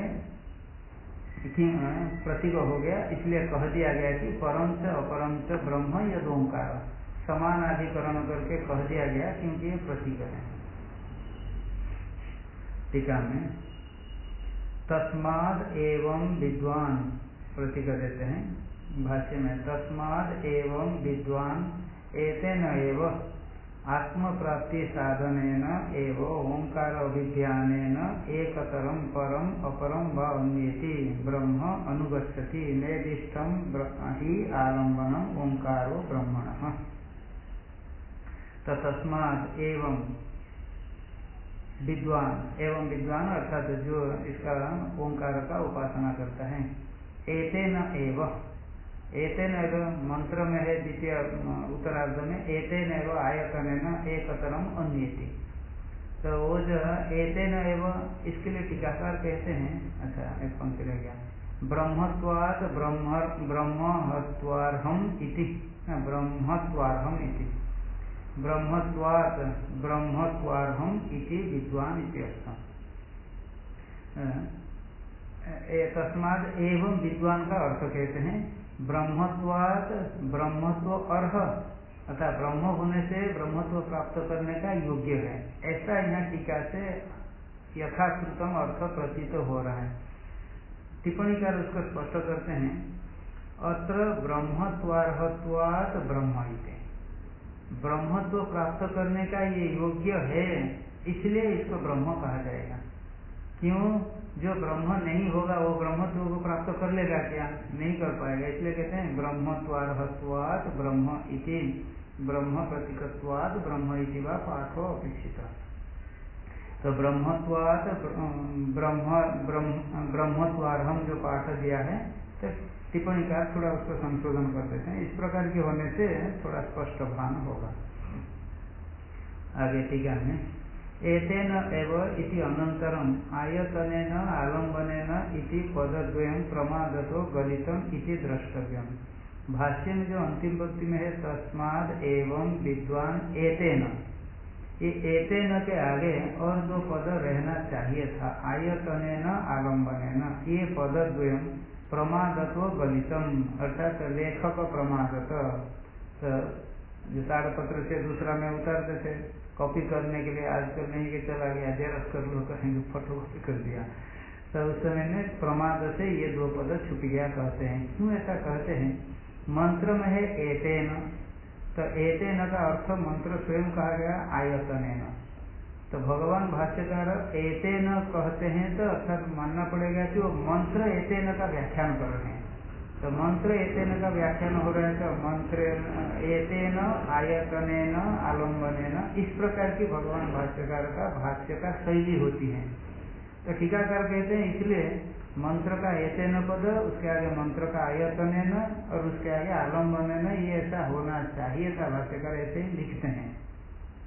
प्रतीक हो गया, इसलिए कह दिया गया कि परम च अपरम च ब्रह्म यद ओंकार, समान अधिकरण करके कह दिया गया क्योंकि ये प्रतीक है। टीका में तस्माद एवं विद्वान प्रतीक देते हैं, भाष्य में तस्माद एवं विद्वान एतेन एव आत्म प्राप्ति साधनेन एव ओंकार अभिध्यानेन एकतरम परम अपरम व अन्येति ब्रह्म अनुगच्छति निर्दिष्टम ही आलम्बनम ओंकारो ब्रह्मणः। तस्मात् एवं विद्वान, एवं विद्वान अर्थात जो इसका ओंकार का उपासना करता है, एतेन एव, एतेन एव मंत्र में है द्वितीय उत्तरार्ध में, एतेन एव आयतनेन एकतरम अन्येति, तो वो जो एतेन एव इसके लिए टीकाकार कहते हैं, अच्छा एक पंक्ति रह गया, ब्रह्मत्वात् ब्रह्म ब्रह्महत्वार्हम इति, ब्रह्मत्वार्हम इति, ब्रह्मत्वात् ब्रह्मत्वार्हम इति विद्वान इत्यर्थः। तस्माद एवं विद्वान का अर्थ कहते हैं ब्रह्मत्वात् ब्रह्मत्व अर्ह, अर्थात ब्रह्म होने से ब्रह्मत्व प्राप्त करने का योग्य है, ऐसा यहाँ टीका से यथाश्रुतम अर्थ प्रतीत हो रहा है। टिप्पणीकार उसको स्पष्ट करते हैं अत्र ब्रह्मत्वार्हत्वात् ब्रह्म इति, ब्रह्मत्व प्राप्त करने का ये योग्य है इसलिए इसको ब्रह्म कहा जाएगा। क्यों? जो ब्रह्म नहीं होगा वो ब्रह्मत्व को प्राप्त कर लेगा क्या? नहीं कर पाएगा, इसलिए कहते हैं ब्रह्मत्वार्हत्वात् ब्रह्म इति, ब्रह्म प्रतीकत्वात् ब्रह्म इति वा पाठो अपेक्षित। तो ब्रह्मत्वात् ब्रह्म ब्रह्मत्वार्हम जो पाठ दिया है तो टिप्पणीकार थोड़ा उसको संशोधन कर देते हैं, इस प्रकार के होने से थोड़ा स्पष्ट भान होगा। आगे टीका में एतेन एव इति अनंतरम आयतनेन आलम्बनेन इति पदद्वयं प्रमादतो गलितम इति द्रष्टव्यम। भाष्य में जो अंतिम पंक्ति में है तस्माद एवं विद्वान एतेन, ये एतेन के आगे और दो पद रहना चाहिए था, आयतनेन आलम्बनेन, ये पदद्वयं प्रमादत्व गलितम अर्थात लेखक प्रमादत, जो ताड़पत्र से दूसरा में उतारते थे कॉपी करने के लिए, आजकल नहीं के चला गया जेरॉक्स कर लो कहेंगे फोटोकॉपी कर दिया, तो उस समय में प्रमाद से ये दो पद छुप गया कहते हैं। क्यों ऐसा कहते हैं? मंत्र में है एतेन, तो एतेन का अर्थ मंत्र स्वयं कहा गया आयतनेन, तो भगवान भाष्यकार एतेन कहते हैं तो अर्थात मानना पड़ेगा कि वो मंत्र एतेन का व्याख्यान कर रहे हैं, तो मंत्र एतेन का व्याख्यान हो रहा है, तो मंत्र एतेन आयतनेन आलम्बनेन, इस प्रकार की भगवान भाष्यकार का भाष्य का शैली होती है। तो टीकाकार कहते हैं इसलिए मंत्र का एतेन पद, उसके आगे मंत्र का आयतनेन और उसके आगे आलम्बनेन, ये ऐसा होना चाहिए था, भाष्यकार ऐसे ही लिखते हैं।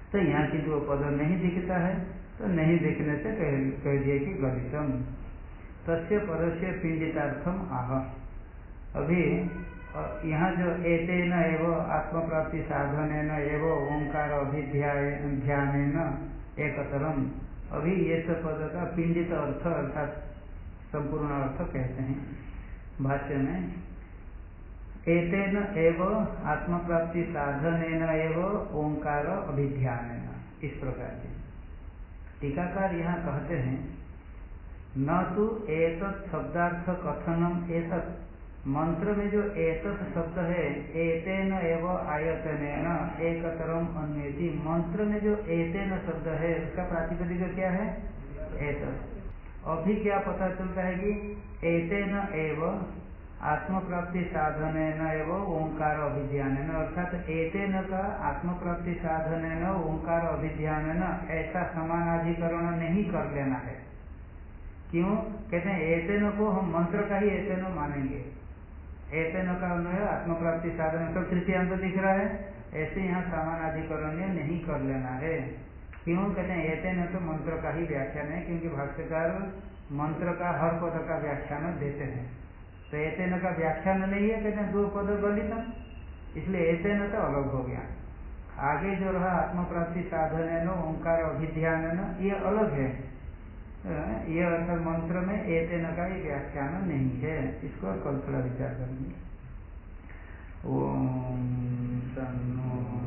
तो यहाँ किंतु वो पद नहीं दिखता है, तो नहीं दिखने से कह, कह दिए कि गलितम। तस्य पदस्य पिंजितार्थम आह। अभी यहाँ जो एतेन एव आत्म प्राप्ति साधनेन एव ओंकार अभिध्यानेन एकतरम, अभी ये सब पद का पिंजित अर्थ अर्थात संपूर्ण अर्थ कहते हैं भाष्य में। एतेन एव आत्म प्राप्ति साधनेन एव ओंकार अभिध्यानेन, इस प्रकार से टीकाकार यहाँ कहते हैं न तो एतत् शब्दार्थ कथनम, एतत् मंत्र में जो एतत् शब्द है, एतेन एव आयतनेन एकतरम अन्येति, मंत्र में जो एतेन शब्द है उसका प्रातिपदिक क्या है? एतत्। अभी क्या पता चलता है कि एतेन एव आत्म प्राप्ति साधनेन एव ओंकार अभिध्यानेन, अर्थात एतेन का आत्म प्राप्ति साधनेन ओंकार अभिध्यानेन ऐसा समानाधिकरण नहीं कर लेना है। क्यों कहते हैं? एतेन को हम मंत्र का ही एतेन मानेंगे, एतेन का अन्वय आत्म प्राप्ति साधन सब तृतीयांत दिख रहा है, ऐसे यहाँ समानाधिकरण नहीं कर लेना है। क्यों कहते हैं? एतेन तो मंत्र का ही व्याख्यान है, क्योंकि भाष्यकार मंत्र का हर पद का व्याख्यान देते हैं, तो एतेन का व्याख्यान नहीं है, कहते हैं दो पद गलितम, इसलिए एतेन तो अलग हो गया। आगे जो रहा आत्म प्राप्ति साधन ओंकार अभिध्यान, ये अलग है, ये अर्थात मंत्र में एतेन का ही व्याख्यान नहीं है। इसको कल थोड़ा विचार करेंगे। ओम तन्नो